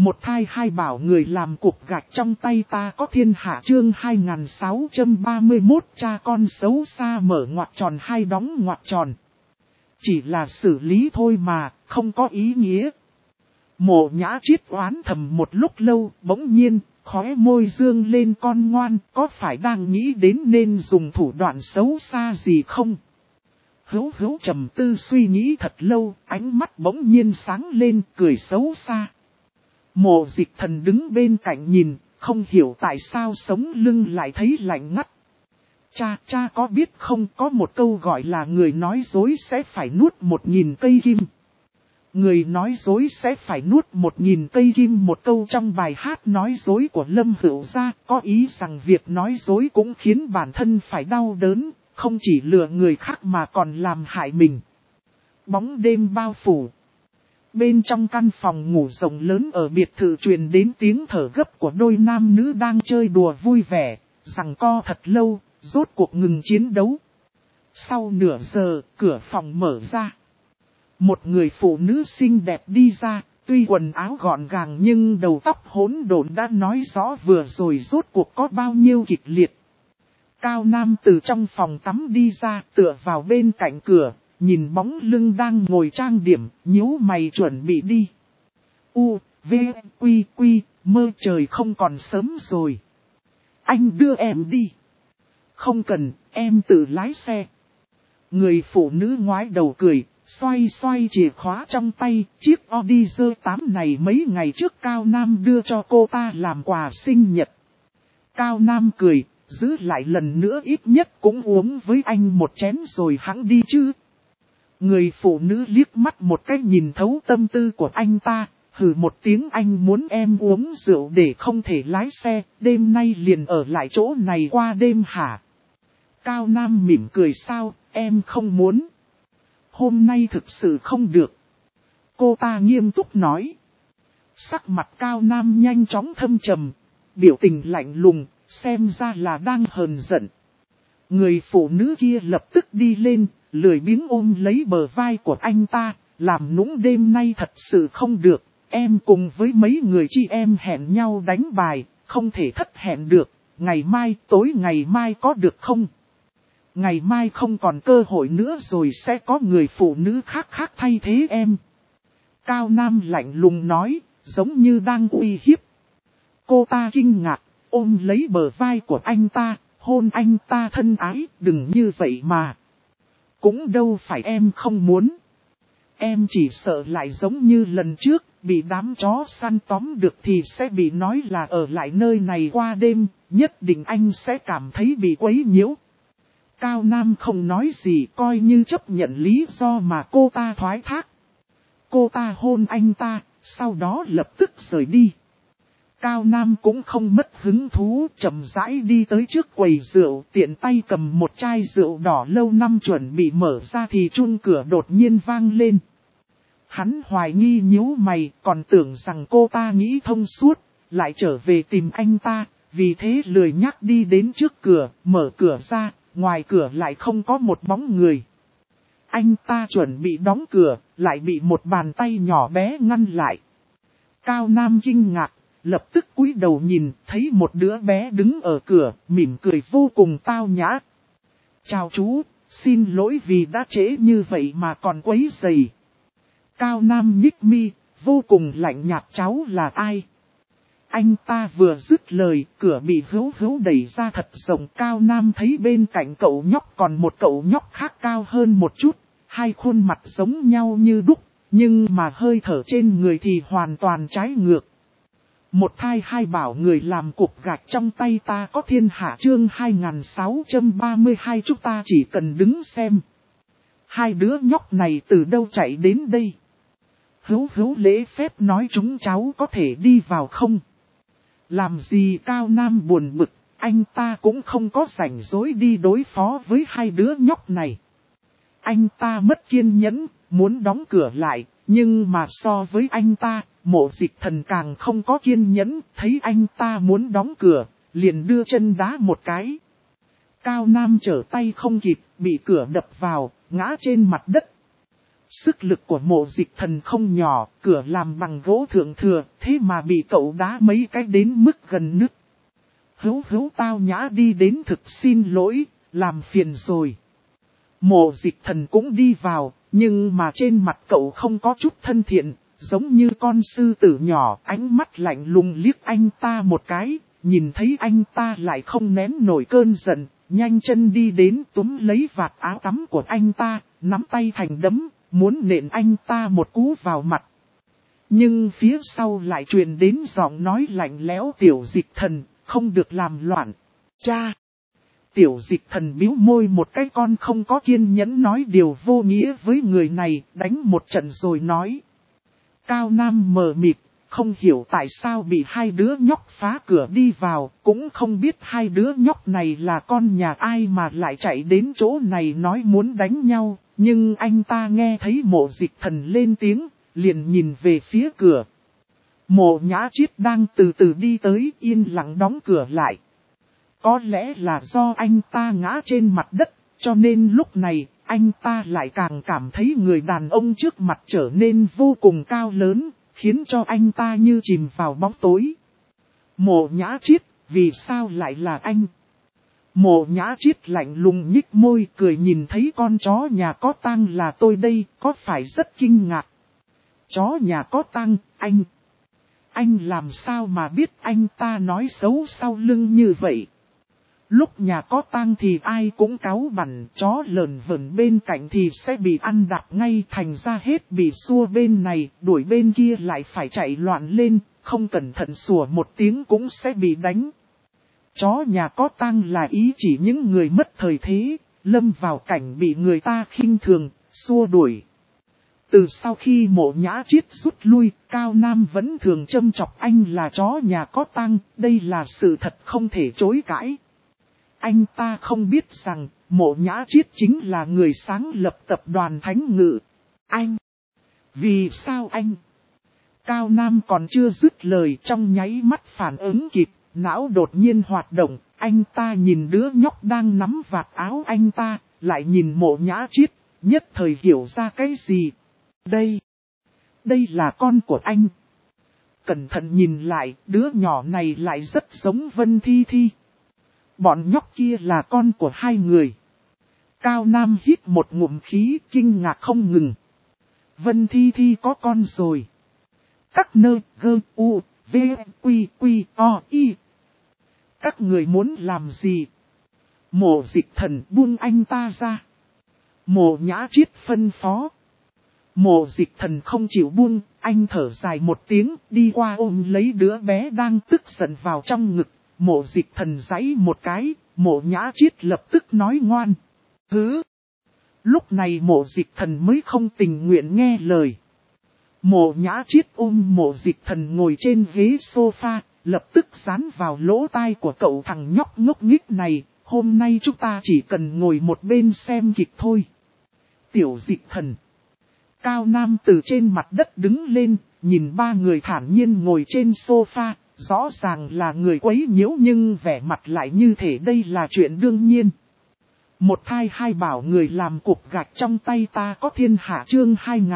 Một thai hai bảo người làm cục gạch trong tay ta có thiên hạ chương 2631 cha con xấu xa mở ngoặc tròn hai đóng ngoặc tròn. Chỉ là xử lý thôi mà, không có ý nghĩa. Mộ Nhã Triết oán thầm một lúc lâu, bỗng nhiên, khóe môi dương lên con ngoan, có phải đang nghĩ đến nên dùng thủ đoạn xấu xa gì không? Hữu trầm tư suy nghĩ thật lâu, ánh mắt bỗng nhiên sáng lên, cười xấu xa. Mộ Dịch Thần đứng bên cạnh nhìn, không hiểu tại sao sống lưng lại thấy lạnh ngắt. Cha có biết không, có một câu gọi là người nói dối sẽ phải nuốt 1000 cây kim. Người nói dối sẽ phải nuốt 1000 cây kim, một câu trong bài hát nói dối của Lâm Hữu Gia, có ý rằng việc nói dối cũng khiến bản thân phải đau đớn, không chỉ lừa người khác mà còn làm hại mình. Bóng đêm bao phủ. Bên trong căn phòng ngủ rộng lớn ở biệt thự truyền đến tiếng thở gấp của đôi nam nữ đang chơi đùa vui vẻ, giằng co thật lâu, rốt cuộc ngừng chiến đấu. Sau nửa giờ, cửa phòng mở ra. Một người phụ nữ xinh đẹp đi ra, tuy quần áo gọn gàng nhưng đầu tóc hỗn độn đã nói rõ vừa rồi rốt cuộc có bao nhiêu kịch liệt. Cao Nam từ trong phòng tắm đi ra, tựa vào bên cạnh cửa, nhìn bóng lưng đang ngồi trang điểm, nhíu mày chuẩn bị đi. V, Quy, mơ trời không còn sớm rồi. Anh đưa em đi. Không cần, em tự lái xe. Người phụ nữ ngoái đầu cười, xoay chìa khóa trong tay, chiếc Audi R8 này mấy ngày trước Cao Nam đưa cho cô ta làm quà sinh nhật. Cao Nam cười, giữ lại lần nữa ít nhất cũng uống với anh một chén rồi hẵng đi chứ. Người phụ nữ liếc mắt một cái nhìn thấu tâm tư của anh ta, hừ một tiếng anh muốn em uống rượu để không thể lái xe, đêm nay liền ở lại chỗ này qua đêm hả? Cao Nam mỉm cười sao, em không muốn. Hôm nay thực sự không được. Cô ta nghiêm túc nói. Sắc mặt Cao Nam nhanh chóng thâm trầm, biểu tình lạnh lùng, xem ra là đang hờn giận. Người phụ nữ kia lập tức đi lên, lười biếng ôm lấy bờ vai của anh ta, làm nũng đêm nay thật sự không được, em cùng với mấy người chị em hẹn nhau đánh bài, không thể thất hẹn được, tối ngày mai có được không? Ngày mai không còn cơ hội nữa rồi sẽ có người phụ nữ khác thay thế em. Cao Nam lạnh lùng nói, giống như đang uy hiếp. Cô ta kinh ngạc, ôm lấy bờ vai của anh ta, hôn anh ta thân ái, đừng như vậy mà. Cũng đâu phải em không muốn. Em chỉ sợ lại giống như lần trước, bị đám chó săn tóm được thì sẽ bị nói là ở lại nơi này qua đêm, nhất định anh sẽ cảm thấy bị quấy nhiễu. Cao Nam không nói gì coi như chấp nhận lý do mà cô ta thoái thác. Cô ta hôn anh ta, sau đó lập tức rời đi. Cao Nam cũng không mất hứng thú, chậm rãi đi tới trước quầy rượu, tiện tay cầm một chai rượu đỏ lâu năm chuẩn bị mở ra thì chuông cửa đột nhiên vang lên. Hắn hoài nghi nhíu mày, còn tưởng rằng cô ta nghĩ thông suốt, lại trở về tìm anh ta, vì thế lười nhắc đi đến trước cửa, mở cửa ra, ngoài cửa lại không có một bóng người. Anh ta chuẩn bị đóng cửa, lại bị một bàn tay nhỏ bé ngăn lại. Cao Nam kinh ngạc, lập tức cúi đầu nhìn, thấy một đứa bé đứng ở cửa, mỉm cười vô cùng tao nhã. Chào chú, xin lỗi vì đã trễ như vậy mà còn quấy rầy. Cao Nam nhích mi, vô cùng lạnh nhạt, cháu là ai? Anh ta vừa dứt lời, cửa bị hữu đẩy ra thật rộng. Cao Nam thấy bên cạnh cậu nhóc còn một cậu nhóc khác cao hơn một chút, hai khuôn mặt giống nhau như đúc, nhưng mà hơi thở trên người thì hoàn toàn trái ngược. Một thai hai bảo người làm cục gạch trong tay ta có thiên hạ chương 2632 chúng ta chỉ cần đứng xem. Hai đứa nhóc này từ đâu chạy đến đây? Hữu lễ phép nói chúng cháu có thể đi vào không? Làm gì? Cao Nam buồn bực, anh ta cũng không có rảnh rỗi đi đối phó với hai đứa nhóc này. Anh ta mất kiên nhẫn, muốn đóng cửa lại, nhưng mà so với anh ta, Mộ Dịch Thần càng không có kiên nhẫn, thấy anh ta muốn đóng cửa, liền đưa chân đá một cái. Cao Nam trở tay không kịp, bị cửa đập vào, ngã trên mặt đất. Sức lực của Mộ Dịch Thần không nhỏ, cửa làm bằng gỗ thượng thừa, thế mà bị cậu đá mấy cái đến mức gần nứt. Hữu tao nhã đi đến thực xin lỗi, làm phiền rồi. Mộ Dịch Thần cũng đi vào, nhưng mà trên mặt cậu không có chút thân thiện, giống như con sư tử nhỏ, ánh mắt lạnh lùng liếc anh ta một cái, nhìn thấy anh ta lại không nén nổi cơn giận, nhanh chân đi đến túm lấy vạt áo tắm của anh ta, nắm tay thành đấm, muốn nện anh ta một cú vào mặt. Nhưng phía sau lại truyền đến giọng nói lạnh lẽo Tiểu Dịch Thần, không được làm loạn. Cha! Tiểu Dịch Thần bĩu môi một cái, con không có kiên nhẫn nói điều vô nghĩa với người này, đánh một trận rồi nói. Cao Nam mờ mịt, không hiểu tại sao bị hai đứa nhóc phá cửa đi vào, cũng không biết hai đứa nhóc này là con nhà ai mà lại chạy đến chỗ này nói muốn đánh nhau, nhưng anh ta nghe thấy Mộ Dịch Thần lên tiếng, liền nhìn về phía cửa. Mộ Nhã Chiết đang từ từ đi tới, yên lặng đóng cửa lại. Có lẽ là do anh ta ngã trên mặt đất, cho nên lúc này, anh ta lại càng cảm thấy người đàn ông trước mặt trở nên vô cùng cao lớn, khiến cho anh ta như chìm vào bóng tối. Mộ Nhã Chiết, vì sao lại là anh? Mộ Nhã Chiết lạnh lùng nhích môi cười, nhìn thấy con chó nhà có tang là tôi đây, có phải rất kinh ngạc? Chó nhà có tang, anh? Anh làm sao mà biết anh ta nói xấu sau lưng như vậy? Lúc nhà có tang thì ai cũng cáu bẳn, chó lờn vờn bên cạnh thì sẽ bị ăn đạp ngay, thành ra hết bị xua bên này, đuổi bên kia lại phải chạy loạn lên, không cẩn thận sủa một tiếng cũng sẽ bị đánh. Chó nhà có tang là ý chỉ những người mất thời thế, lâm vào cảnh bị người ta khinh thường, xua đuổi. Từ sau khi Mộ Nhã Chiết rút lui, Cao Nam vẫn thường châm chọc anh là chó nhà có tang, đây là sự thật không thể chối cãi. Anh ta không biết rằng, Mộ Nhã Chiết chính là người sáng lập tập đoàn Thánh Ngự. Anh! Vì sao anh? Cao Nam còn chưa dứt lời, trong nháy mắt phản ứng kịp, não đột nhiên hoạt động, anh ta nhìn đứa nhóc đang nắm vạt áo anh ta, lại nhìn Mộ Nhã Chiết, nhất thời hiểu ra cái gì. Đây là con của anh. Cẩn thận nhìn lại, đứa nhỏ này lại rất giống Vân Thi Thi. Bọn nhóc kia là con của hai người. Cao Nam hít một ngụm khí, kinh ngạc không ngừng. Vân Thi Thi có con rồi. Các nơ gơ u v quy quy o y. Các người muốn làm gì? Mộ Dịch Thần buông anh ta ra. Mộ Nhã Chiết phân phó. Mộ Dịch Thần không chịu buông, anh thở dài một tiếng, đi qua ôm lấy đứa bé đang tức giận vào trong ngực. Mộ Dịch Thần giãy một cái, Mộ Nhã Chiết lập tức nói ngoan. Hứ! Lúc này Mộ Dịch Thần mới không tình nguyện nghe lời. Mộ Nhã Chiết ôm Mộ Dịch Thần ngồi trên ghế sofa, lập tức dán vào lỗ tai của cậu thằng nhóc ngốc nghếch này. Hôm nay chúng ta chỉ cần ngồi một bên xem kịch thôi. Tiểu Dịch Thần. Cao Nam từ trên mặt đất đứng lên, nhìn ba người thản nhiên ngồi trên sofa. Rõ ràng là người quấy nhiễu nhưng vẻ mặt lại như thể đây là chuyện đương nhiên. Một thai hai bảo người làm cục gạch trong tay ta có thiên hạ chương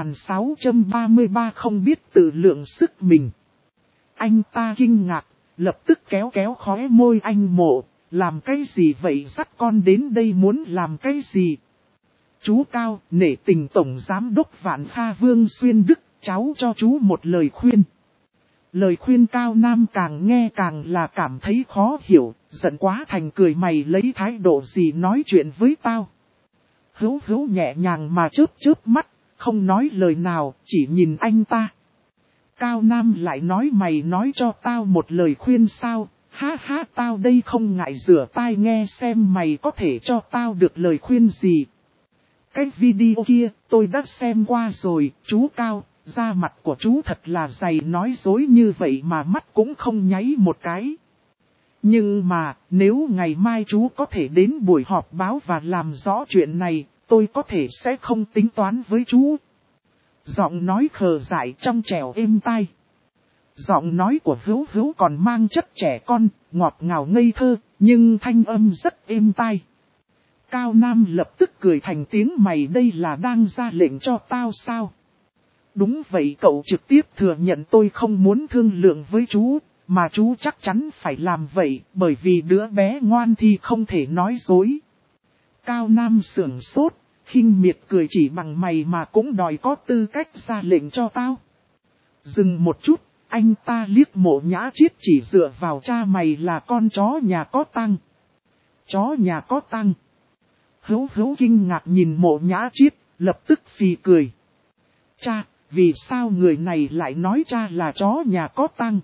2633 không biết tự lượng sức mình. Anh ta kinh ngạc, lập tức kéo khóe môi anh Mộ, làm cái gì vậy, dắt con đến đây muốn làm cái gì? Chú Cao, nể tình Tổng Giám đốc Vạn Kha Vương Xuyên Đức, cháu cho chú một lời khuyên. Lời khuyên Cao Nam càng nghe càng là cảm thấy khó hiểu, giận quá thành cười, mày lấy thái độ gì nói chuyện với tao. Hữu nhẹ nhàng mà chớp mắt, không nói lời nào, chỉ nhìn anh ta. Cao Nam lại nói mày nói cho tao một lời khuyên sao, ha tao đây không ngại rửa tai nghe xem mày có thể cho tao được lời khuyên gì. Cái video kia tôi đã xem qua rồi, chú Cao. Da mặt của chú thật là dày, nói dối như vậy mà mắt cũng không nháy một cái. Nhưng mà, nếu ngày mai chú có thể đến buổi họp báo và làm rõ chuyện này, tôi có thể sẽ không tính toán với chú. Giọng nói khờ dại trong trẻo êm tai. Giọng nói của Hữu còn mang chất trẻ con, ngọt ngào ngây thơ, nhưng thanh âm rất êm tai. Cao Nam lập tức cười thành tiếng, mày đây là đang ra lệnh cho tao sao? Đúng vậy, cậu trực tiếp thừa nhận tôi không muốn thương lượng với chú, mà chú chắc chắn phải làm vậy, bởi vì đứa bé ngoan thì không thể nói dối. Cao Nam sưởng sốt, khinh miệt cười, chỉ bằng mày mà cũng đòi có tư cách ra lệnh cho tao. Dừng một chút, anh ta liếc Mộ Nhã Chiết, chỉ dựa vào cha mày là con chó nhà có tăng. Chó nhà có tăng. Hữu Hữu kinh ngạc nhìn Mộ Nhã Chiết, lập tức phì cười. Cha, vì sao người này lại nói cha là chó nhà có tăng?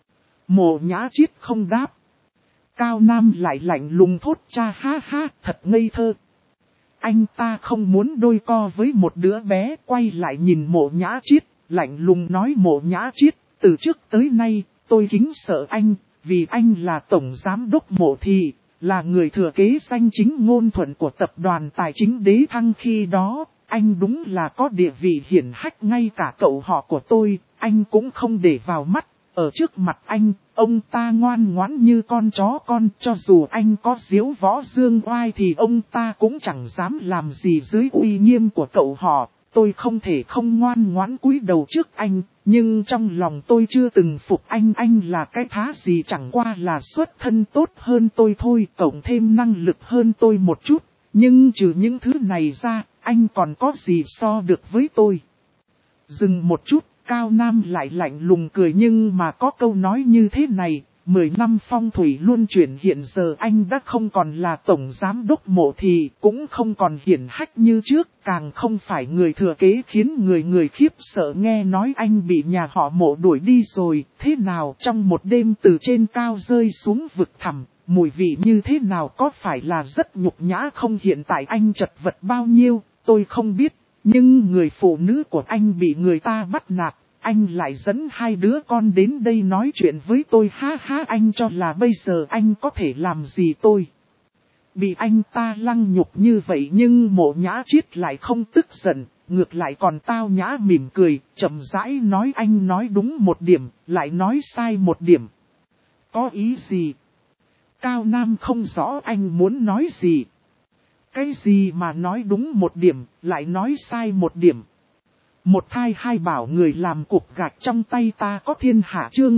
Mộ Nhã Chiết không đáp. Cao Nam lại lạnh lùng thốt, cha ha ha, thật ngây thơ. Anh ta không muốn đôi co với một đứa bé, quay lại nhìn Mộ Nhã Chiết, lạnh lùng nói, Mộ Nhã Chiết, từ trước tới nay, tôi kính sợ anh, vì anh là tổng giám đốc Mộ thị, là người thừa kế danh chính ngôn thuận của tập đoàn tài chính Đế Thăng khi đó. Anh đúng là có địa vị hiển hách, ngay cả cậu họ của tôi, anh cũng không để vào mắt. Ở trước mặt anh, ông ta ngoan ngoãn như con chó con, cho dù anh có diếu võ dương oai thì ông ta cũng chẳng dám làm gì dưới uy nghiêm của cậu họ. Tôi không thể không ngoan ngoãn cúi đầu trước anh, nhưng trong lòng tôi chưa từng phục anh là cái thá gì, chẳng qua là xuất thân tốt hơn tôi thôi, cộng thêm năng lực hơn tôi một chút. Nhưng trừ những thứ này ra, anh còn có gì so được với tôi? Dừng một chút, Cao Nam lại lạnh lùng cười, nhưng mà có câu nói như thế này, 10 năm phong thủy luân chuyển, hiện giờ anh đã không còn là tổng giám đốc Mộ thị, cũng không còn hiển hách như trước, càng không phải người thừa kế khiến người khiếp sợ. Nghe nói anh bị nhà họ Mộ đuổi đi rồi, thế nào trong một đêm từ trên cao rơi xuống vực thẳm, mùi vị như thế nào, có phải là rất nhục nhã không? Hiện tại anh chật vật bao nhiêu, tôi không biết, nhưng người phụ nữ của anh bị người ta bắt nạt. Anh lại dẫn 2 đứa con đến đây nói chuyện với tôi, ha ha, anh cho là bây giờ anh có thể làm gì tôi? Bị anh ta lăng nhục như vậy nhưng Mộ Nhã Chiết lại không tức giận, ngược lại còn tao nhã mỉm cười, chậm rãi nói, anh nói đúng một điểm, lại nói sai một điểm. Có ý gì? Cao Nam không rõ anh muốn nói gì. Cái gì mà nói đúng một điểm, lại nói sai một điểm? Một thai hai bảo, người làm cục gạch trong tay ta có thiên hạ, chương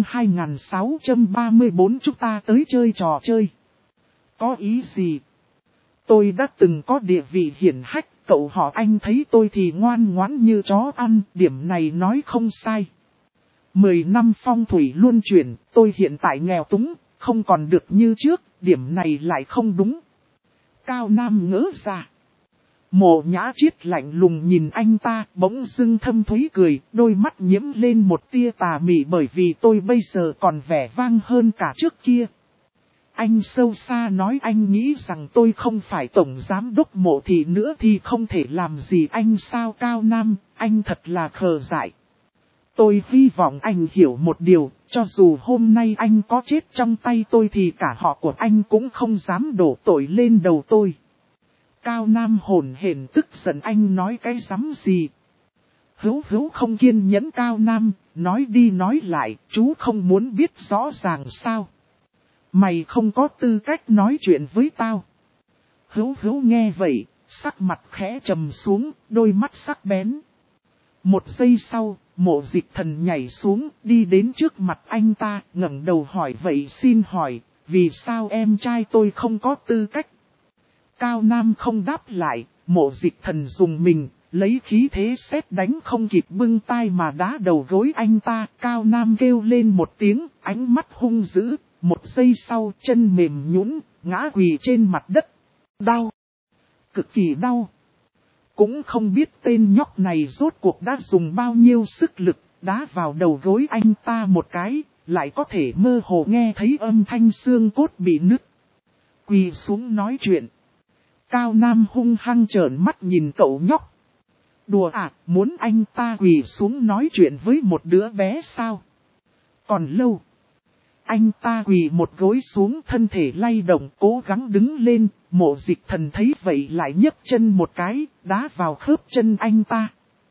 2634, chúng ta tới chơi trò chơi. Có ý gì? Tôi đã từng có địa vị hiển hách, cậu họ anh thấy tôi thì ngoan ngoãn như chó ăn, điểm này nói không sai. 10 năm phong thủy luân chuyển, tôi hiện tại nghèo túng, không còn được như trước, điểm này lại không đúng. Cao Nam ngỡ ra. Mộ Nhã Chiết lạnh lùng nhìn anh ta, bỗng dưng thâm thúy cười, đôi mắt nhiễm lên một tia tà mị, bởi vì tôi bây giờ còn vẻ vang hơn cả trước kia. Anh sâu xa nói, anh nghĩ rằng tôi không phải tổng giám đốc Mộ thị nữa thì không thể làm gì anh sao? Cao Nam, anh thật là khờ dại. Tôi hy vọng anh hiểu một điều, cho dù hôm nay anh có chết trong tay tôi thì cả họ của anh cũng không dám đổ tội lên đầu tôi. Cao Nam hồn hển tức giận, anh nói cái rắm gì? Hữu Hữu không kiên nhẫn, Cao Nam, nói đi nói lại, chú không muốn biết rõ ràng sao? Mày không có tư cách nói chuyện với tao. Hữu Hữu nghe vậy, sắc mặt khẽ trầm xuống, đôi mắt sắc bén. Một giây sau, Mộ Dịch Thần nhảy xuống, đi đến trước mặt anh ta, ngẩng đầu hỏi, vậy xin hỏi, vì sao em trai tôi không có tư cách? Cao Nam không đáp lại, Mộ Dịch Thần dùng mình, lấy khí thế sét đánh không kịp bưng tay mà đá đầu gối anh ta. Cao Nam kêu lên một tiếng, ánh mắt hung dữ, một giây sau chân mềm nhũn, ngã quỳ trên mặt đất. Đau, cực kỳ đau. Cũng không biết tên nhóc này rốt cuộc đã dùng bao nhiêu sức lực, đá vào đầu gối anh ta một cái, lại có thể mơ hồ nghe thấy âm thanh xương cốt bị nứt. Quỳ xuống nói chuyện. Cao Nam hung hăng trợn mắt nhìn cậu nhóc. Đùa à, muốn anh ta quỳ xuống nói chuyện với một đứa bé sao? Còn lâu. Anh ta quỳ một gối xuống, thân thể lay động, cố gắng đứng lên. Mộ Dịch Thần thấy vậy lại nhấc chân một cái, đá vào khớp chân anh ta.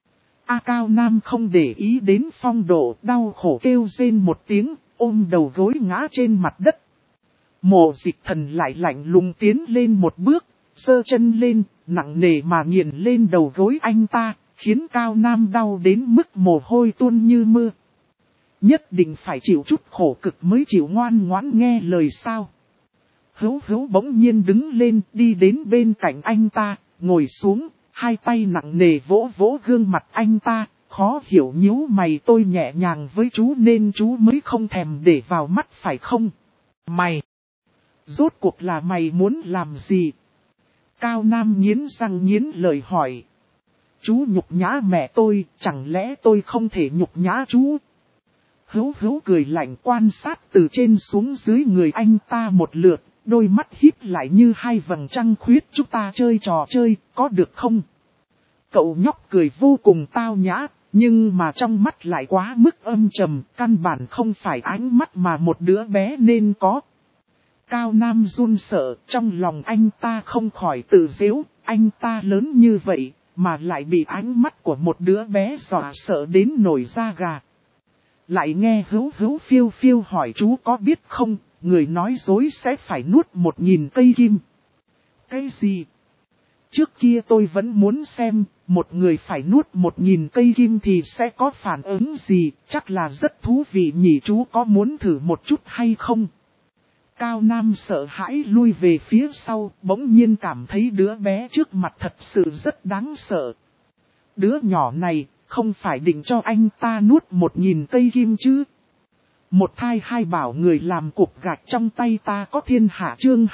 Cao Nam không để ý đến phong độ, đau khổ kêu rên một tiếng, ôm đầu gối ngã trên mặt đất. Mộ Dịch Thần lại lạnh lùng tiến lên một bước, giơ chân lên, nặng nề mà nghiền lên đầu gối anh ta, khiến Cao Nam đau đến mức mồ hôi tuôn như mưa. Nhất định phải chịu chút khổ cực mới chịu ngoan ngoãn nghe lời sao. Hữu Hữu bỗng nhiên đứng lên đi đến bên cạnh anh ta, ngồi xuống, hai tay nặng nề vỗ vỗ gương mặt anh ta, khó hiểu nhíu mày tôi nhẹ nhàng với chú nên chú mới không thèm để vào mắt phải không? Mày! Rốt cuộc là mày muốn làm gì? Cao Nam nghiến răng nghiến lời hỏi. Chú nhục nhã mẹ tôi, chẳng lẽ tôi không thể nhục nhã chú? Hữu Hữu cười lạnh quan sát từ trên xuống dưới người anh ta một lượt, đôi mắt híp lại như hai vầng trăng khuyết chúng ta chơi trò chơi, có được không? Cậu nhóc cười vô cùng tao nhã, nhưng mà trong mắt lại quá mức âm trầm, căn bản không phải ánh mắt mà một đứa bé nên có. Cao Nam run sợ, trong lòng anh ta không khỏi tự giễu, anh ta lớn như vậy, mà lại bị ánh mắt của một đứa bé dọa sợ đến nổi da gà. Lại nghe Hữu Hữu phiêu phiêu hỏi chú có biết không, người nói dối sẽ phải nuốt 1000 cây kim. Cái gì? Trước kia tôi vẫn muốn xem, một người phải nuốt 1000 cây kim thì sẽ có phản ứng gì, chắc là rất thú vị nhỉ, chú có muốn thử một chút hay không? Cao Nam sợ hãi lui về phía sau, bỗng nhiên cảm thấy đứa bé trước mặt thật sự rất đáng sợ. Đứa nhỏ này, không phải định cho anh ta nuốt 1000 cây kim chứ? Một thai hai bảo người làm cục gạch trong tay ta có thiên hạ chương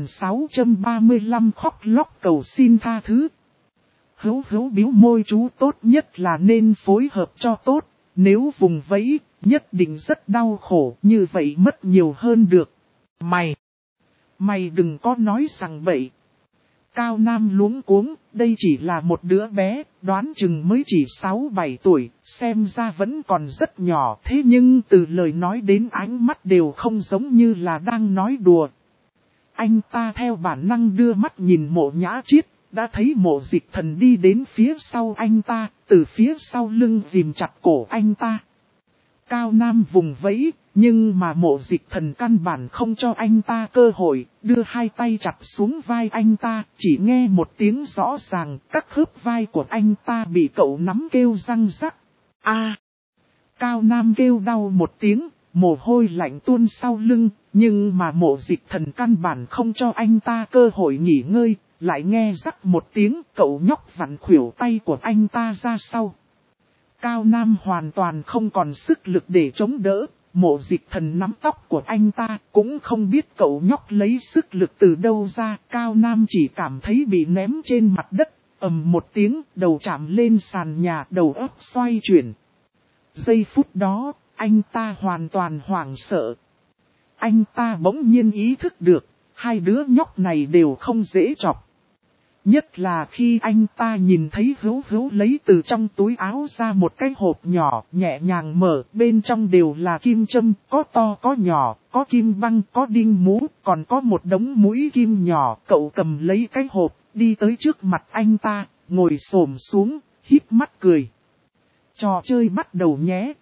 2635 khóc lóc cầu xin tha thứ. Hữu Hữu bĩu môi chú tốt nhất là nên phối hợp cho tốt, nếu vùng vẫy, nhất định rất đau khổ, như vậy mất nhiều hơn được. Mày đừng có nói rằng bậy. Cao Nam luống cuống, đây chỉ là một đứa bé, đoán chừng mới chỉ 6-7 tuổi, xem ra vẫn còn rất nhỏ, thế nhưng từ lời nói đến ánh mắt đều không giống như là đang nói đùa. Anh ta theo bản năng đưa mắt nhìn Mộ Nhã Triết, đã thấy Mộ Dịch Thần đi đến phía sau anh ta, từ phía sau lưng ghìm chặt cổ anh ta. Cao Nam vùng vẫy, nhưng mà Mộ Dịch Thần căn bản không cho anh ta cơ hội, đưa hai tay chặt xuống vai anh ta, chỉ nghe một tiếng rõ ràng, các khớp vai của anh ta bị cậu nắm kêu răng rắc. A! Cao Nam kêu đau một tiếng, mồ hôi lạnh tuôn sau lưng, nhưng mà Mộ Dịch Thần căn bản không cho anh ta cơ hội nghỉ ngơi, lại nghe rắc một tiếng, cậu nhóc vặn khuỷu tay của anh ta ra sau. Cao Nam hoàn toàn không còn sức lực để chống đỡ, Mộ Dịch Thần nắm tóc của anh ta, cũng không biết cậu nhóc lấy sức lực từ đâu ra, Cao Nam chỉ cảm thấy bị ném trên mặt đất, ầm một tiếng, đầu chạm lên sàn nhà, đầu óc xoay chuyển. Giây phút đó, anh ta hoàn toàn hoảng sợ. Anh ta bỗng nhiên ý thức được, hai đứa nhóc này đều không dễ chọc. Nhất là khi anh ta nhìn thấy Hữu Hữu lấy từ trong túi áo ra một cái hộp nhỏ, nhẹ nhàng mở, bên trong đều là kim châm, có to có nhỏ, có kim băng, có đinh mũ, còn có một đống mũi kim nhỏ. Cậu cầm lấy cái hộp, đi tới trước mặt anh ta, ngồi xổm xuống, híp mắt cười. Trò chơi bắt đầu nhé.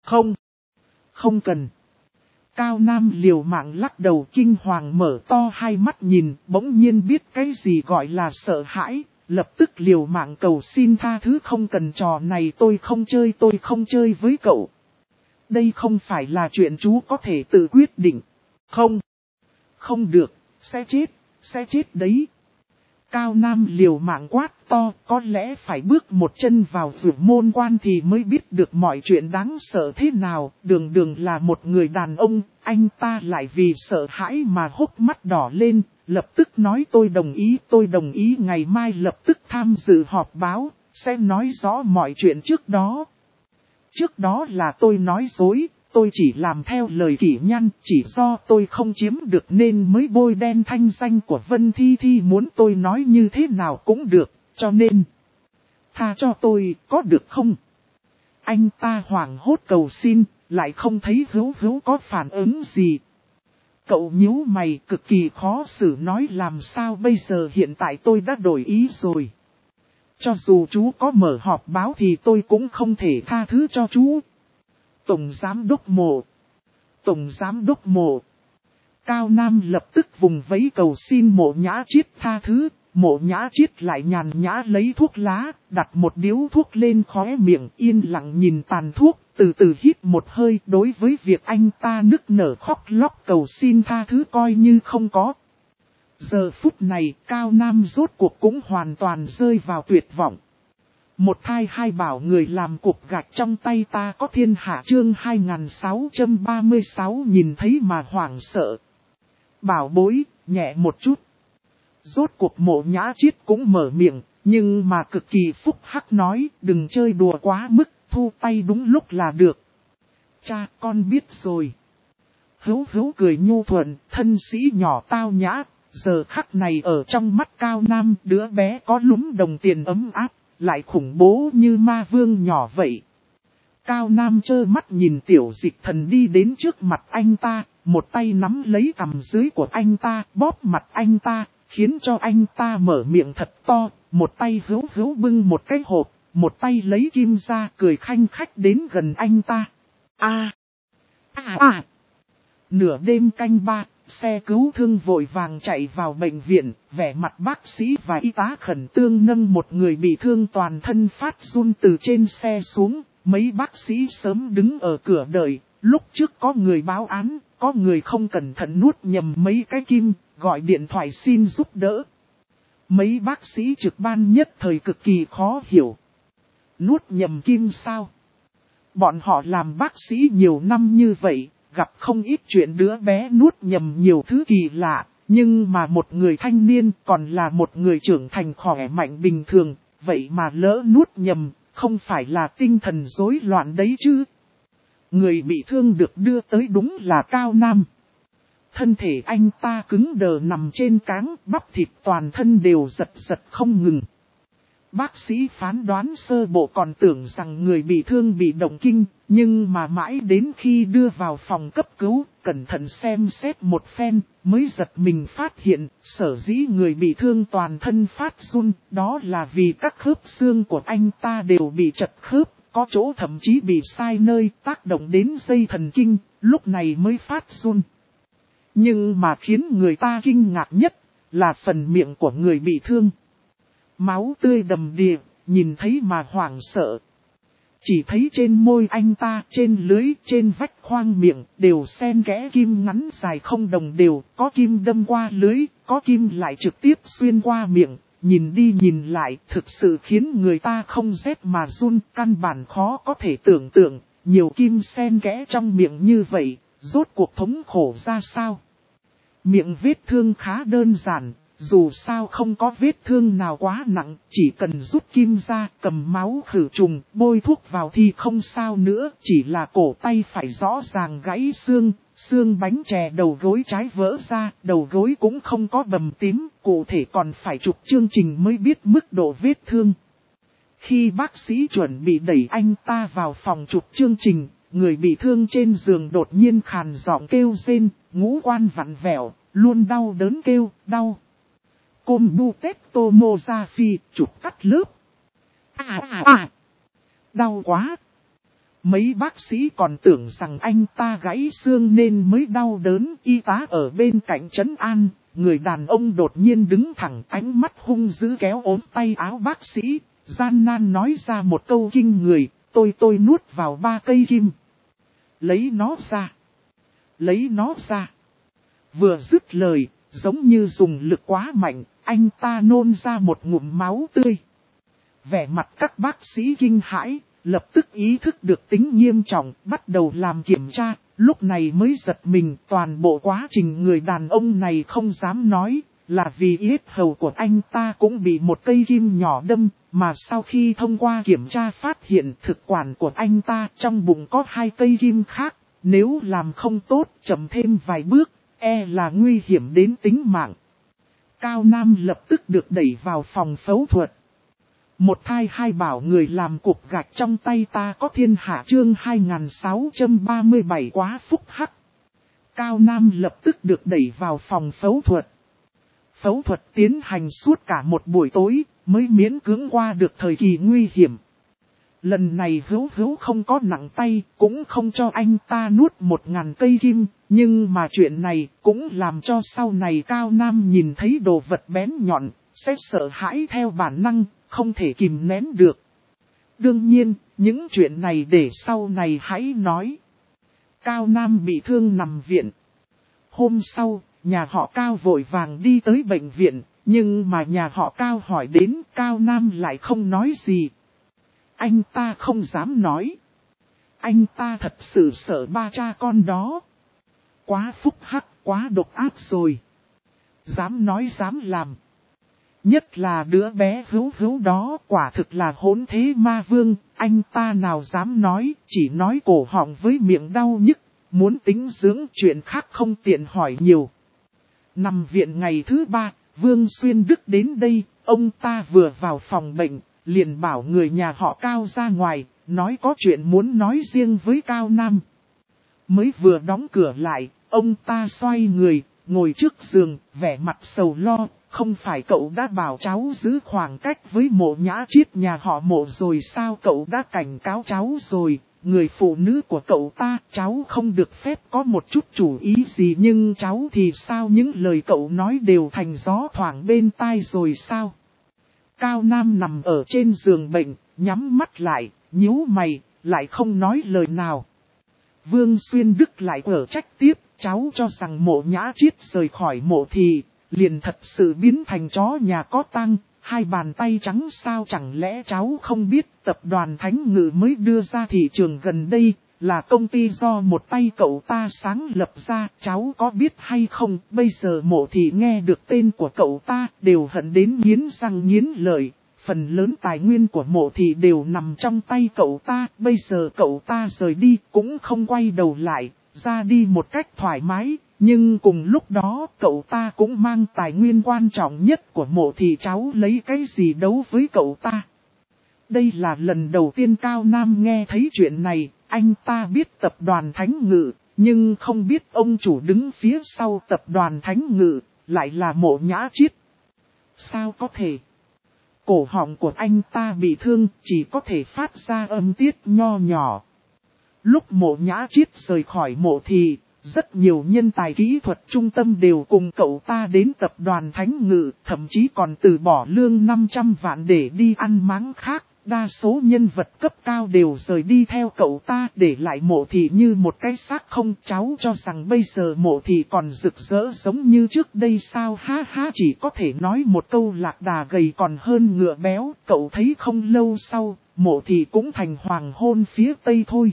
Không cần. Cao Nam liều mạng lắc đầu kinh hoàng mở to hai mắt nhìn, bỗng nhiên biết cái gì gọi là sợ hãi, lập tức liều mạng cầu xin tha thứ không cần trò này tôi không chơi với cậu. Đây không phải là chuyện chú có thể tự quyết định. Không được, sẽ chết đấy. Cao Nam liều mạng quát to, có lẽ phải bước một chân vào vượt môn quan thì mới biết được mọi chuyện đáng sợ thế nào. Đường là một người đàn ông, anh ta lại vì sợ hãi mà hốc mắt đỏ lên, lập tức nói tôi đồng ý ngày mai lập tức tham dự họp báo, sẽ nói rõ mọi chuyện trước đó. Trước đó là tôi nói dối. Tôi chỉ làm theo lời kỷ nhăn, chỉ do tôi không chiếm được nên mới bôi đen thanh danh của Vân Thi Thi muốn tôi nói như thế nào cũng được, cho nên tha cho tôi, có được không? Anh ta hoảng hốt cầu xin, lại không thấy Hữu Hữu có phản ứng gì. Cậu nhíu mày cực kỳ khó xử nói làm sao bây giờ hiện tại tôi đã đổi ý rồi. Cho dù chú có mở họp báo thì tôi cũng không thể tha thứ cho chú. Tổng Giám đốc Mộ. Cao Nam lập tức vùng vẫy cầu xin Mộ Nhã Triết tha thứ, Mộ Nhã Chiết lại nhàn nhã lấy thuốc lá, đặt một điếu thuốc lên khóe miệng, yên lặng nhìn tàn thuốc, từ từ hít một hơi. Đối với việc anh ta nức nở khóc lóc cầu xin tha thứ coi như không có. Giờ phút này, Cao Nam rốt cuộc cũng hoàn toàn rơi vào tuyệt vọng. Một thai hai bảo người làm cục gạch trong tay ta có thiên hạ chương 2636 nhìn thấy mà hoảng sợ. Bảo bối, nhẹ một chút. Rốt cuộc Mộ Nhã Chiết cũng mở miệng, nhưng mà cực kỳ phúc hắc nói, đừng chơi đùa quá mức, thu tay đúng lúc là được. Cha, con biết rồi. Hữu Hữu cười nhu thuận, thân sĩ nhỏ tao nhã, giờ khắc này ở trong mắt Cao Nam, đứa bé có lúm đồng tiền ấm áp, lại khủng bố như ma vương nhỏ vậy. Cao Nam trơ mắt nhìn Tiểu Dịch Thần đi đến trước mặt anh ta, một tay nắm lấy cằm dưới của anh ta, bóp mặt anh ta, khiến cho anh ta mở miệng thật to, một tay Hữu Hữu bưng một cái hộp, một tay lấy kim ra cười khanh khách đến gần anh ta. Nửa đêm canh 3, xe cứu thương vội vàng chạy vào bệnh viện, vẻ mặt bác sĩ và y tá khẩn trương nâng một người bị thương toàn thân phát run từ trên xe xuống. Mấy bác sĩ sớm đứng ở cửa đợi, lúc trước có người báo án, có người không cẩn thận nuốt nhầm mấy cái kim, gọi điện thoại xin giúp đỡ. Mấy bác sĩ trực ban nhất thời cực kỳ khó hiểu. Nuốt nhầm kim sao? Bọn họ làm bác sĩ nhiều năm như vậy, gặp không ít chuyện đứa bé nuốt nhầm nhiều thứ kỳ lạ, nhưng mà một người thanh niên còn là một người trưởng thành khỏe mạnh bình thường, vậy mà lỡ nuốt nhầm, không phải là tinh thần rối loạn đấy chứ. Người bị thương được đưa tới đúng là Cao Nam. Thân thể anh ta cứng đờ nằm trên cáng, bắp thịt toàn thân đều giật giật không ngừng. Bác sĩ phán đoán sơ bộ còn tưởng rằng người bị thương bị động kinh, nhưng mà mãi đến khi đưa vào phòng cấp cứu, cẩn thận xem xét một phen, mới giật mình phát hiện, sở dĩ người bị thương toàn thân phát run, đó là vì các khớp xương của anh ta đều bị trật khớp, có chỗ thậm chí bị sai nơi tác động đến dây thần kinh, lúc này mới phát run. Nhưng mà khiến người ta kinh ngạc nhất, là phần miệng của người bị thương. Máu tươi đầm đìa, nhìn thấy mà hoảng sợ. Chỉ thấy trên môi anh ta, trên lưới, trên vách khoang miệng, đều xen kẽ kim ngắn dài không đồng đều, có kim đâm qua lưới, có kim lại trực tiếp xuyên qua miệng, nhìn đi nhìn lại, thực sự khiến người ta không rét mà run, căn bản khó có thể tưởng tượng, nhiều kim xen kẽ trong miệng như vậy, rốt cuộc thống khổ ra sao. Miệng vết thương khá đơn giản. Dù sao không có vết thương nào quá nặng, chỉ cần rút kim ra, cầm máu khử trùng, bôi thuốc vào thì không sao nữa, chỉ là cổ tay phải rõ ràng gãy xương, xương bánh chè đầu gối trái vỡ ra, đầu gối cũng không có bầm tím, cụ thể còn phải chụp chương trình mới biết mức độ vết thương. Khi bác sĩ chuẩn bị đẩy anh ta vào phòng chụp chương trình, người bị thương trên giường đột nhiên khàn giọng kêu rên, ngũ quan vặn vẹo, luôn đau đớn kêu, đau. Côm bu tét tô mô ra phi, chụp cắt lớp. Đau quá. Mấy bác sĩ còn tưởng rằng anh ta gãy xương nên mới đau đớn. Y tá ở bên cạnh trấn an, người đàn ông đột nhiên đứng thẳng, ánh mắt hung dữ kéo ốm tay áo bác sĩ, gian nan nói ra một câu kinh người, tôi nuốt vào 3 cây kim. Lấy nó ra. Lấy nó ra. Vừa dứt lời, giống như dùng lực quá mạnh, anh ta nôn ra một ngụm máu tươi. Vẻ mặt các bác sĩ kinh hãi, lập tức ý thức được tính nghiêm trọng, bắt đầu làm kiểm tra, lúc này mới giật mình. Toàn bộ quá trình người đàn ông này không dám nói, là vì yết hầu của anh ta cũng bị một cây kim nhỏ đâm, mà sau khi thông qua kiểm tra phát hiện thực quản của anh ta trong bụng có 2 cây kim khác, nếu làm không tốt chậm thêm vài bước, là nguy hiểm đến tính mạng. Cao Nam lập tức được đẩy vào phòng phẫu thuật. Một thai hai bảo người làm cục gạch trong tay ta có thiên hạ chương 2637 quá phúc hắc. Cao Nam lập tức được đẩy vào phòng phẫu thuật. Phẫu thuật tiến hành suốt cả một buổi tối, mới miễn cưỡng qua được thời kỳ nguy hiểm. Lần này Hữu không có nặng tay, cũng không cho anh ta nuốt 1000 cây kim, nhưng mà chuyện này cũng làm cho sau này Cao Nam nhìn thấy đồ vật bén nhọn, sẽ sợ hãi theo bản năng, không thể kìm nén được. Đương nhiên, những chuyện này để sau này hãy nói. Cao Nam bị thương nằm viện. Hôm sau, nhà họ Cao vội vàng đi tới bệnh viện, nhưng mà nhà họ Cao hỏi đến Cao Nam lại không nói gì. Anh ta không dám nói. Anh ta thật sự sợ ba cha con đó. Quá phúc hắc, quá độc ác rồi. Dám nói dám làm. Nhất là đứa bé Hữu Hữu đó quả thực là hỗn thế ma vương. Anh ta nào dám nói, chỉ nói cổ họng với miệng đau nhức. Muốn tính dưỡng chuyện khác không tiện hỏi nhiều. Nằm viện ngày thứ 3, Vương Xuyên Đức đến đây. Ông ta vừa vào phòng bệnh, liền bảo người nhà họ Cao ra ngoài, nói có chuyện muốn nói riêng với Cao Nam. Mới vừa đóng cửa lại, ông ta xoay người, ngồi trước giường, vẻ mặt sầu lo. Không phải cậu đã bảo cháu giữ khoảng cách với Mộ Nhã Triết nhà họ Mộ rồi sao? Cậu đã cảnh cáo cháu rồi, người phụ nữ của cậu ta, cháu không được phép có một chút chủ ý gì. Nhưng cháu thì sao, những lời cậu nói đều thành gió thoảng bên tai rồi sao? Cao Nam nằm ở trên giường bệnh, nhắm mắt lại, nhíu mày, lại không nói lời nào. Vương Xuyên Đức lại ở trách tiếp, cháu cho rằng Mộ Nhã Triết rời khỏi mộ thì liền thật sự biến thành chó nhà có tang, hai bàn tay trắng sao? Chẳng lẽ cháu không biết tập đoàn Thánh Ngự mới đưa ra thị trường gần đây, là công ty do một tay cậu ta sáng lập ra, cháu có biết hay không? Bây giờ Mộ thì nghe được tên của cậu ta, đều hận đến nghiến răng nghiến lợi. Phần lớn tài nguyên của Mộ thì đều nằm trong tay cậu ta, bây giờ cậu ta rời đi cũng không quay đầu lại, ra đi một cách thoải mái. Nhưng cùng lúc đó cậu ta cũng mang tài nguyên quan trọng nhất của Mộ thì cháu lấy cái gì đấu với cậu ta? Đây là lần đầu tiên Cao Nam nghe thấy chuyện này, anh ta biết tập đoàn Thánh Ngự, nhưng không biết ông chủ đứng phía sau tập đoàn Thánh Ngự, lại là Mộ Nhã Triết. Sao có thể? Cổ họng của anh ta bị thương, chỉ có thể phát ra âm tiết nho nhỏ. Lúc Mộ Nhã Triết rời khỏi mộ thì, rất nhiều nhân tài kỹ thuật trung tâm đều cùng cậu ta đến tập đoàn Thánh Ngự, thậm chí còn từ bỏ lương 500 vạn để đi ăn máng khác. Đa số nhân vật cấp cao đều rời đi theo cậu ta, để lại mộ thì như một cái xác không. Cháu cho rằng bây giờ mộ thì còn rực rỡ giống như trước đây sao? Ha ha, chỉ có thể nói một câu lạc đà gầy còn hơn ngựa béo. Cậu thấy không, lâu sau, mộ thì cũng thành hoàng hôn phía tây thôi.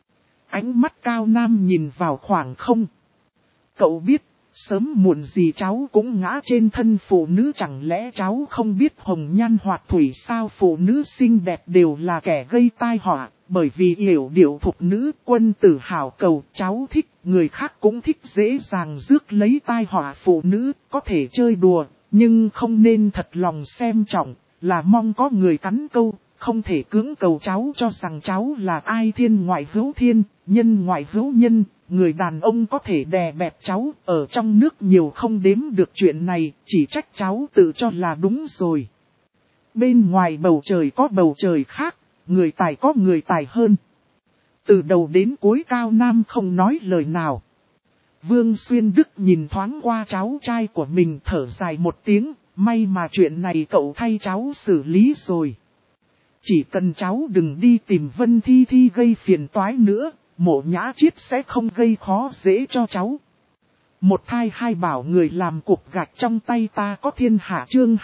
Ánh mắt Cao Nam nhìn vào khoảng không. Cậu biết, sớm muộn gì cháu cũng ngã trên thân phụ nữ, chẳng lẽ cháu không biết hồng nhan hoạt thủy sao? Phụ nữ xinh đẹp đều là kẻ gây tai họa, bởi vì yểu điệu thục nữ, quân tử hảo cầu, cháu thích, người khác cũng thích, dễ dàng rước lấy tai họa. Phụ nữ có thể chơi đùa, nhưng không nên thật lòng xem trọng, là mong có người cắn câu. Không thể cưỡng cầu. Cháu cho rằng cháu là ai? Thiên ngoại hữu thiên, nhân ngoại hữu nhân. Người đàn ông có thể đè bẹp cháu, ở trong nước nhiều không đếm được chuyện này, chỉ trách cháu tự cho là đúng rồi. Bên ngoài bầu trời có bầu trời khác, người tài có người tài hơn. Từ đầu đến cuối Cao Nam không nói lời nào. Vương Xuyên Đức nhìn thoáng qua cháu trai của mình, thở dài một tiếng, may mà chuyện này cậu thay cháu xử lý rồi. Chỉ cần cháu đừng đi tìm Vân Thi Thi gây phiền toái nữa, Mộ Nhã Triết sẽ không gây khó dễ cho cháu. Một thai hai bảo người làm cục gạch trong tay ta có thiên hạ. Chương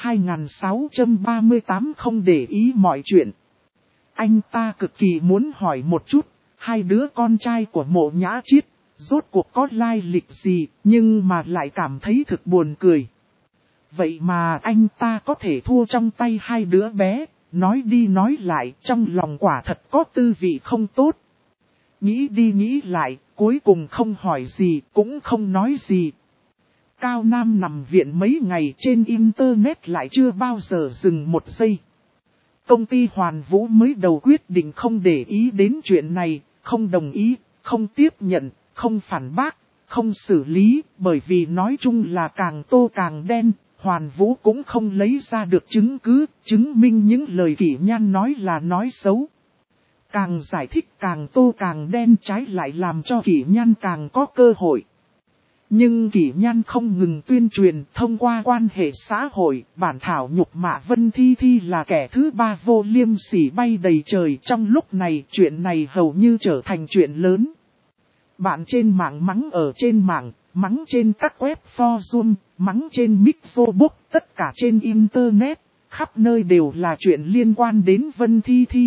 2638 không để ý mọi chuyện. Anh ta cực kỳ muốn hỏi một chút, hai đứa con trai của Mộ Nhã Triết, rốt cuộc có lai lịch gì, nhưng mà lại cảm thấy thực buồn cười. Vậy mà anh ta có thể thua trong tay hai đứa bé. Nói đi nói lại, trong lòng quả thật có tư vị không tốt. Nghĩ đi nghĩ lại, cuối cùng không hỏi gì, cũng không nói gì. Cao Nam nằm viện mấy ngày, trên Internet lại chưa bao giờ dừng một giây. Công ty Hoàn Vũ mới đầu quyết định không để ý đến chuyện này, không đồng ý, không tiếp nhận, không phản bác, không xử lý, bởi vì nói chung là càng tô càng đen. Hoàn Vũ cũng không lấy ra được chứng cứ, chứng minh những lời Kỷ Nhan nói là nói xấu. Càng giải thích càng tô càng đen, trái lại làm cho Kỷ Nhan càng có cơ hội. Nhưng Kỷ Nhan không ngừng tuyên truyền thông qua quan hệ xã hội, bản thảo nhục mạ Vân Thi Thi là kẻ thứ ba vô liêm sỉ bay đầy trời. Trong lúc này chuyện này hầu như trở thành chuyện lớn. Bạn trên mạng mắng ở trên mạng, mắng trên các web forum, mắng trên Mixobook, tất cả trên Internet, khắp nơi đều là chuyện liên quan đến Vân Thi Thi.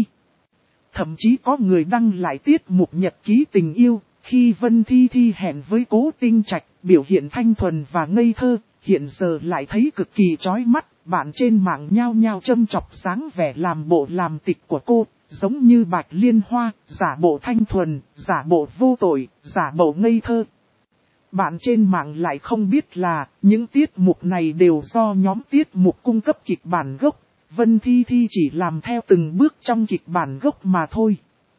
Thậm chí có người đăng lại tiết mục nhật ký tình yêu, khi Vân Thi Thi hẹn với Cố Tinh Trạch, biểu hiện thanh thuần và ngây thơ, hiện giờ lại thấy cực kỳ chói mắt, bạn trên mạng nhao nhao châm chọc dáng vẻ làm bộ làm tịch của cô, giống như Bạch Liên Hoa, giả bộ thanh thuần, giả bộ vô tội, giả bộ ngây thơ. Bạn trên mạng lại không biết là, những tiết mục này đều do nhóm tiết mục cung cấp kịch bản gốc, Vân Thi Thi chỉ làm theo từng bước trong kịch bản gốc mà thôi.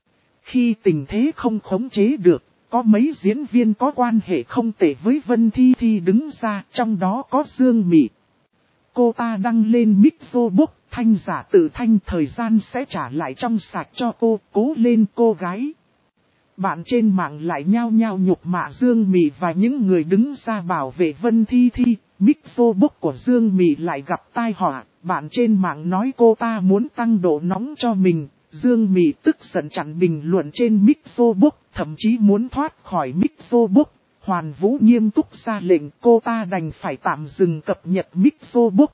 Khi tình thế không khống chế được, có mấy diễn viên có quan hệ không tệ với Vân Thi Thi đứng ra, trong đó có Dương Mị. Cô ta đăng lên Mixobook, thanh giả tự thanh, thời gian sẽ trả lại trong sạch cho cô, cố lên cô gái. Bạn trên mạng lại nhao nhao nhục mạ Dương Mị và những người đứng ra bảo vệ Vân Thi Thi. Mixobook của Dương Mị lại gặp tai họa, bạn trên mạng nói cô ta muốn tăng độ nóng cho mình. Dương Mị tức giận chặn bình luận trên Mixobook, thậm chí muốn thoát khỏi Mixobook. Hoàn Vũ nghiêm túc ra lệnh, cô ta đành phải tạm dừng cập nhật Mixobook.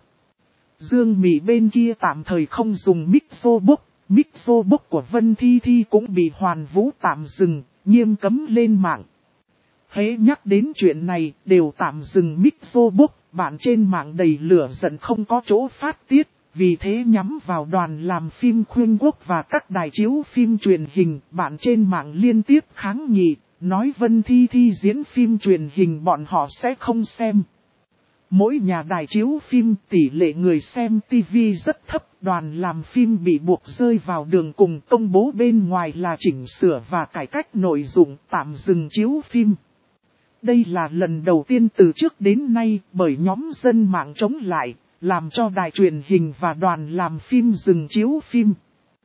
Dương Mị bên kia tạm thời không dùng Mixobook. Mixobook của Vân Thi Thi cũng bị Hoàn Vũ tạm dừng, nghiêm cấm lên mạng. Hễ nhắc đến chuyện này, đều tạm dừng Mixobook, bạn trên mạng đầy lửa giận không có chỗ phát tiết, vì thế nhắm vào đoàn làm phim Khuynh Quốc và các đài chiếu phim truyền hình, bạn trên mạng liên tiếp kháng nghị, nói Vân Thi Thi diễn phim truyền hình bọn họ sẽ không xem. Mỗi nhà đài chiếu phim tỷ lệ người xem TV rất thấp, đoàn làm phim bị buộc rơi vào đường cùng, công bố bên ngoài là chỉnh sửa và cải cách nội dung, tạm dừng chiếu phim. Đây là lần đầu tiên từ trước đến nay bởi nhóm dân mạng chống lại, làm cho đài truyền hình và đoàn làm phim dừng chiếu phim.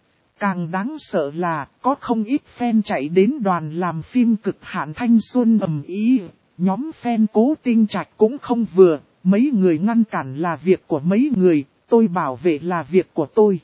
Càng đáng sợ là có không ít fan chạy đến đoàn làm phim Cực Hạn Thanh Xuân ầm ĩ, nhóm fan Cố Tinh Trạch cũng không vừa. Mấy người ngăn cản là việc của mấy người, tôi bảo vệ là việc của tôi.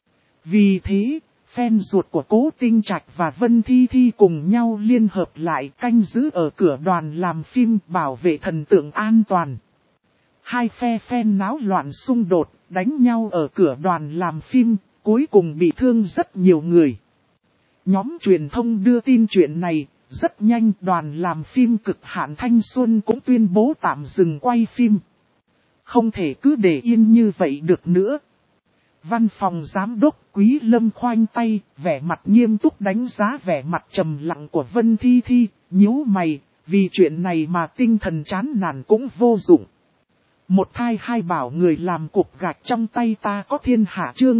Vì thế, fan ruột của Cố Tinh Trạch và Vân Thi Thi cùng nhau liên hợp lại canh giữ ở cửa đoàn làm phim bảo vệ thần tượng an toàn. Hai phe fan náo loạn xung đột, đánh nhau ở cửa đoàn làm phim, cuối cùng bị thương rất nhiều người. Nhóm truyền thông đưa tin chuyện này, rất nhanh đoàn làm phim Cực Hạn Thanh Xuân cũng tuyên bố tạm dừng quay phim. Không thể cứ để yên như vậy được nữa. Văn phòng giám đốc Quý Lâm khoanh tay, vẻ mặt nghiêm túc đánh giá vẻ mặt trầm lặng của Vân Thi Thi, nhíu mày, vì chuyện này mà tinh thần chán nản cũng vô dụng. Một thai hai bảo người làm cục gạch trong tay ta có thiên hạ chương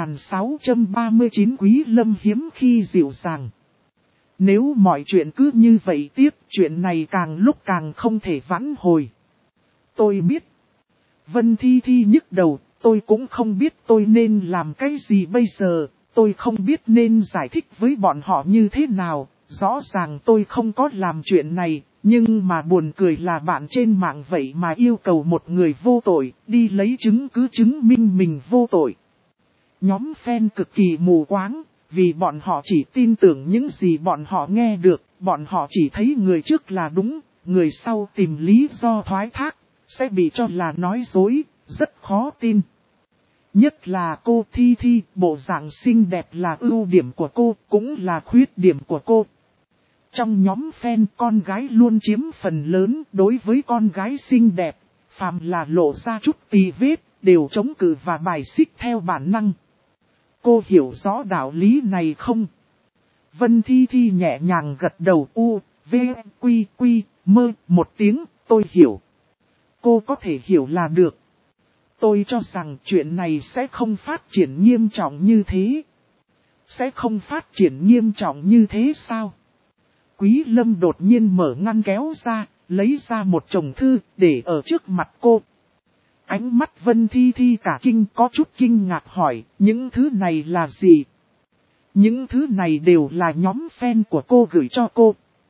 2639 Quý Lâm hiếm khi dịu dàng. Nếu mọi chuyện cứ như vậy tiếp, chuyện này càng lúc càng không thể vãn hồi. Tôi biết. Vân Thi Thi nhức đầu, tôi cũng không biết tôi nên làm cái gì bây giờ, tôi không biết nên giải thích với bọn họ như thế nào, rõ ràng tôi không có làm chuyện này, nhưng mà buồn cười là bạn trên mạng vậy mà yêu cầu một người vô tội, đi lấy chứng cứ chứng minh mình vô tội. Nhóm fan cực kỳ mù quáng, vì bọn họ chỉ tin tưởng những gì bọn họ nghe được, bọn họ chỉ thấy người trước là đúng, người sau tìm lý do thoái thác. Sẽ bị cho là nói dối, rất khó tin. Nhất là cô Thi Thi, bộ dạng xinh đẹp là ưu điểm của cô, cũng là khuyết điểm của cô. Trong nhóm fan con gái luôn chiếm phần lớn, đối với con gái xinh đẹp, phàm là lộ ra chút tì vết, đều chống cự và bài xích theo bản năng. Cô hiểu rõ đạo lý này không? Vân Thi Thi nhẹ nhàng gật đầu v, quy, mơ, một tiếng, tôi hiểu. Cô có thể hiểu là được. Tôi cho rằng chuyện này sẽ không phát triển nghiêm trọng như thế. Sẽ không phát triển nghiêm trọng như thế sao? Quý Lâm đột nhiên mở ngăn kéo ra, lấy ra một chồng thư để ở trước mặt cô. Ánh mắt Vân Thi Thi cả kinh có chút kinh ngạc hỏi, những thứ này là gì? Những thứ này đều là nhóm fan của cô gửi cho cô.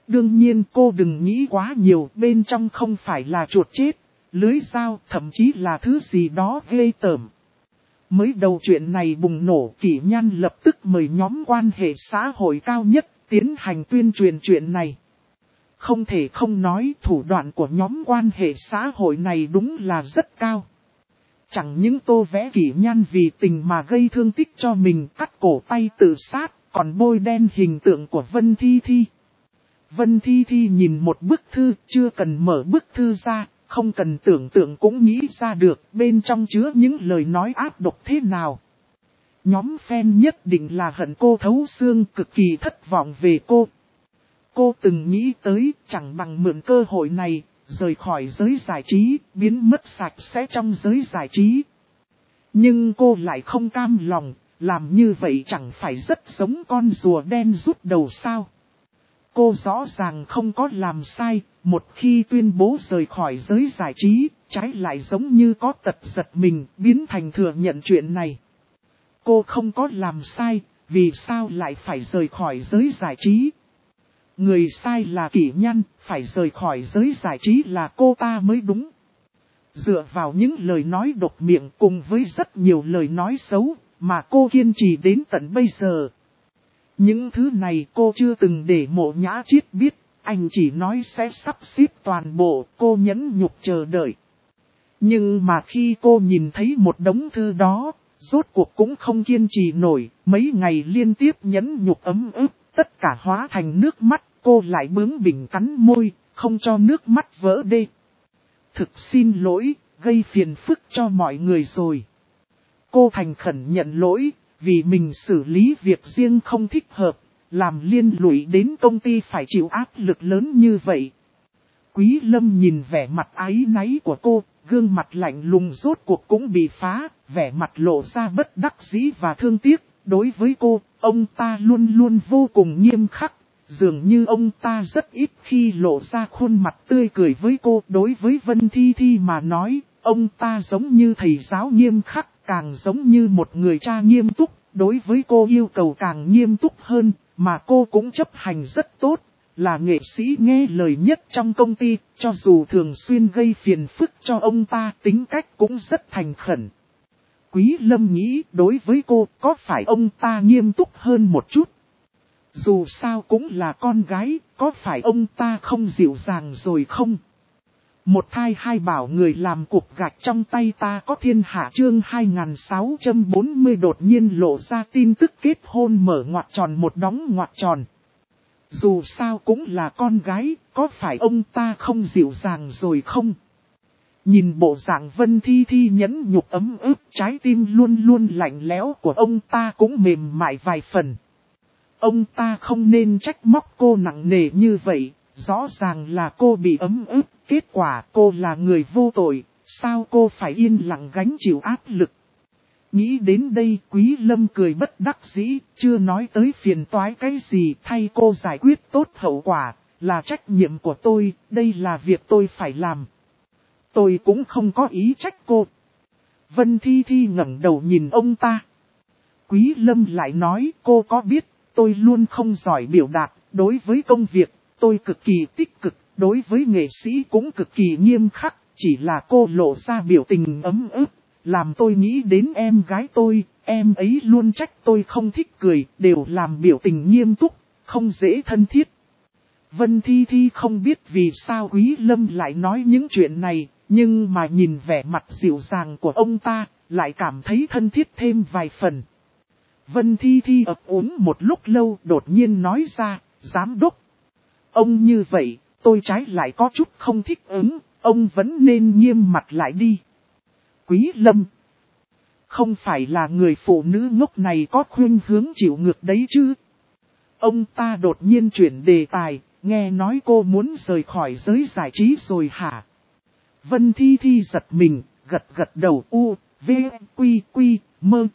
Đương nhiên cô đừng nghĩ quá nhiều, bên trong không phải là chuột chết, lưới dao, thậm chí là thứ gì đó ghê tởm. Mới đầu chuyện này bùng nổ, Kỷ Nhan lập tức mời nhóm quan hệ xã hội cao nhất tiến hành tuyên truyền chuyện này. Không thể không nói thủ đoạn của nhóm quan hệ xã hội này đúng là rất cao. Chẳng những tô vẽ Kỷ Nhan vì tình mà gây thương tích cho mình, cắt cổ tay tự sát, còn bôi đen hình tượng của Vân Thi Thi. Vân Thi Thi nhìn một bức thư, chưa cần mở bức thư ra, không cần tưởng tượng cũng nghĩ ra được bên trong chứa những lời nói ác độc thế nào. Nhóm fan nhất định là hận cô thấu xương, cực kỳ thất vọng về cô. Cô từng nghĩ tới chẳng bằng mượn cơ hội này, rời khỏi giới giải trí, biến mất sạch sẽ trong giới giải trí. Nhưng cô lại không cam lòng, làm như vậy chẳng phải rất giống con rùa đen rút đầu sao. Cô rõ ràng không có làm sai, một khi tuyên bố rời khỏi giới giải trí, trái lại giống như có tật giật mình, biến thành thừa nhận chuyện này. Cô không có làm sai, vì sao lại phải rời khỏi giới giải trí? Người sai là Kỷ Nhan, phải rời khỏi giới giải trí là cô ta mới đúng. Dựa vào những lời nói độc miệng cùng với rất nhiều lời nói xấu, mà cô kiên trì đến tận bây giờ. Những thứ này cô chưa từng để Mộ Nhã Triết biết, anh chỉ nói sẽ sắp xếp toàn bộ, cô nhẫn nhục chờ đợi. Nhưng mà khi cô nhìn thấy một đống thư đó, rốt cuộc cũng không kiên trì nổi, mấy ngày liên tiếp nhẫn nhục ấm ức, tất cả hóa thành nước mắt, cô lại bướng bỉnh cắn môi, không cho nước mắt vỡ đê. Thực xin lỗi, gây phiền phức cho mọi người rồi. Cô thành khẩn nhận lỗi, vì mình xử lý việc riêng không thích hợp, làm liên lụy đến công ty phải chịu áp lực lớn như vậy. Quý Lâm nhìn vẻ mặt áy náy của cô, gương mặt lạnh lùng rốt cuộc cũng bị phá, vẻ mặt lộ ra bất đắc dĩ và thương tiếc. Đối với cô, ông ta luôn luôn vô cùng nghiêm khắc, dường như ông ta rất ít khi lộ ra khuôn mặt tươi cười với cô. Đối với Vân Thi Thi mà nói, ông ta giống như thầy giáo nghiêm khắc, càng giống như một người cha nghiêm túc. Đối với cô yêu cầu càng nghiêm túc hơn, mà cô cũng chấp hành rất tốt. Là nghệ sĩ nghe lời nhất trong công ty, cho dù thường xuyên gây phiền phức cho ông ta, tính cách cũng rất thành khẩn. Quý Lâm nghĩ đối với cô có phải ông ta nghiêm túc hơn một chút. Dù sao cũng là con gái, có phải ông ta không dịu dàng rồi không? Một thai hai bảo người làm cục gạch trong tay ta có thiên hạ chương 2640 đột nhiên lộ ra tin tức kết hôn mở ngoặc tròn một đóng ngoặc tròn. Dù sao cũng là con gái, có phải ông ta không dịu dàng rồi không? Nhìn bộ dạng Vân Thi Thi nhẫn nhục ấm ức, trái tim luôn luôn lạnh lẽo của ông ta cũng mềm mại vài phần. Ông ta không nên trách móc cô nặng nề như vậy, rõ ràng là cô bị ấm ức, kết quả cô là người vô tội, sao cô phải yên lặng gánh chịu áp lực. Nghĩ đến đây Quý Lâm cười bất đắc dĩ, chưa nói tới phiền toái cái gì, thay cô giải quyết tốt hậu quả, là trách nhiệm của tôi, đây là việc tôi phải làm. Tôi cũng không có ý trách cô. Vân Thi Thi ngẩng đầu nhìn ông ta. Quý Lâm lại nói cô có biết, tôi luôn không giỏi biểu đạt, đối với công việc, tôi cực kỳ tích cực, đối với nghệ sĩ cũng cực kỳ nghiêm khắc, chỉ là cô lộ ra biểu tình ấm ức. Làm tôi nghĩ đến em gái tôi, em ấy luôn trách tôi không thích cười, đều làm biểu tình nghiêm túc, không dễ thân thiết. Vân Thi Thi không biết vì sao Quý Lâm lại nói những chuyện này, nhưng mà nhìn vẻ mặt dịu dàng của ông ta, lại cảm thấy thân thiết thêm vài phần. Vân Thi Thi ấp úng một lúc lâu đột nhiên nói ra, giám đốc. Ông như vậy, tôi trái lại có chút không thích ứng, ông vẫn nên nghiêm mặt lại đi. Quý Lâm, không phải là người phụ nữ ngốc này có khuynh hướng chịu ngược đấy chứ. Ông ta đột nhiên chuyển đề tài, nghe nói cô muốn rời khỏi giới giải trí rồi hả? Vân Thi Thi giật mình, gật đầu u, v, quy, mơ.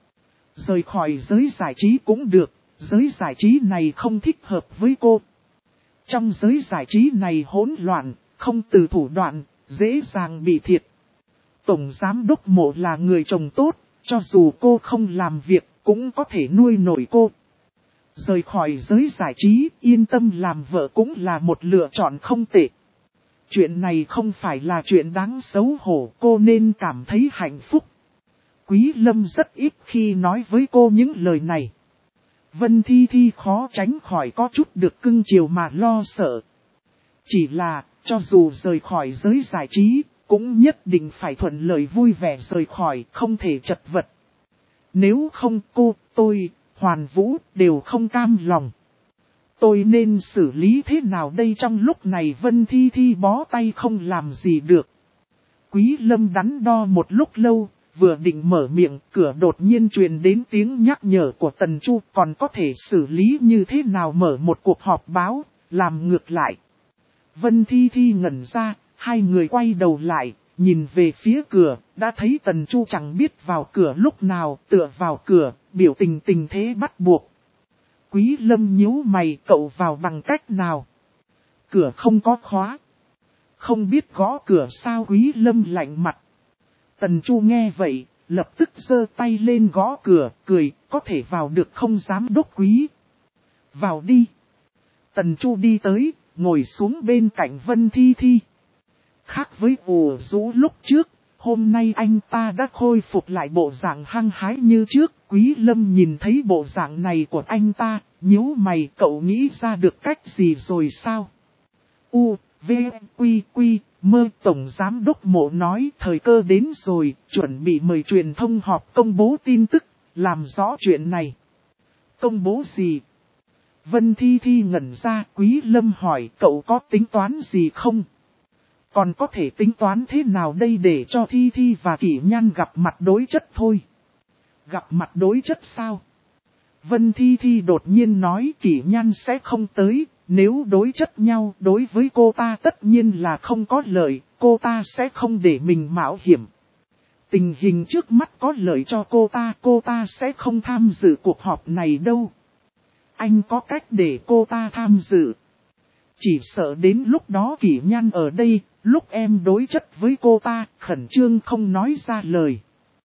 Rời khỏi giới giải trí cũng được, giới giải trí này không thích hợp với cô. Trong giới giải trí này hỗn loạn, không từ thủ đoạn, dễ dàng bị thiệt. Tổng giám đốc Mộ là người chồng tốt, cho dù cô không làm việc, cũng có thể nuôi nổi cô. Rời khỏi giới giải trí, yên tâm làm vợ cũng là một lựa chọn không tệ. Chuyện này không phải là chuyện đáng xấu hổ, cô nên cảm thấy hạnh phúc. Quý Lâm rất ít khi nói với cô những lời này. Vân Thi Thi khó tránh khỏi có chút được cưng chiều mà lo sợ. Chỉ là, cho dù rời khỏi giới giải trí, cũng nhất định phải thuận lợi vui vẻ rời khỏi, không thể chật vật. Nếu không cô, tôi, Hoàn Vũ, đều không cam lòng. Tôi nên xử lý thế nào đây? Trong lúc này Vân Thi Thi bó tay không làm gì được. Quý Lâm đắn đo một lúc lâu, vừa định mở miệng, cửa đột nhiên truyền đến tiếng nhắc nhở của Tần Chu, còn có thể xử lý như thế nào mở một cuộc họp báo, làm ngược lại. Vân Thi Thi ngẩn ra, hai người quay đầu lại, nhìn về phía cửa, đã thấy Tần Chu chẳng biết vào cửa lúc nào, tựa vào cửa, biểu tình tình thế bắt buộc. Quý Lâm nhíu mày, cậu vào bằng cách nào? Cửa không có khóa. Không biết gõ cửa sao? Quý Lâm lạnh mặt. Tần Chu nghe vậy, lập tức giơ tay lên gõ cửa, cười, có thể vào được không giám đốc Quý? Vào đi. Tần Chu đi tới, ngồi xuống bên cạnh Vân Thi Thi. Khác với ủ rũ lúc trước, hôm nay anh ta đã khôi phục lại bộ dạng hăng hái như trước. Quý Lâm nhìn thấy bộ dạng này của anh ta, nhíu mày, cậu nghĩ ra được cách gì rồi sao? U, V, Quy, Quy, Mơ. Tổng Giám đốc Mộ nói thời cơ đến rồi, chuẩn bị mời truyền thông họp công bố tin tức, làm rõ chuyện này. Công bố gì? Vân Thi Thi ngẩn ra, Quý Lâm hỏi cậu có tính toán gì không? Còn có thể tính toán thế nào đây? Để cho Thi Thi và Kỷ Nhan gặp mặt đối chất thôi. Gặp mặt đối chất sao? Vân Thi Thi đột nhiên nói Kỷ Nhan sẽ không tới, nếu đối chất nhau đối với cô ta tất nhiên là không có lợi, cô ta sẽ không để mình mạo hiểm. Tình hình trước mắt có lợi cho cô ta sẽ không tham dự cuộc họp này đâu. Anh có cách để cô ta tham dự. Chỉ sợ đến lúc đó Kỷ Nhan ở đây, lúc em đối chất với cô ta, khẩn trương không nói ra lời.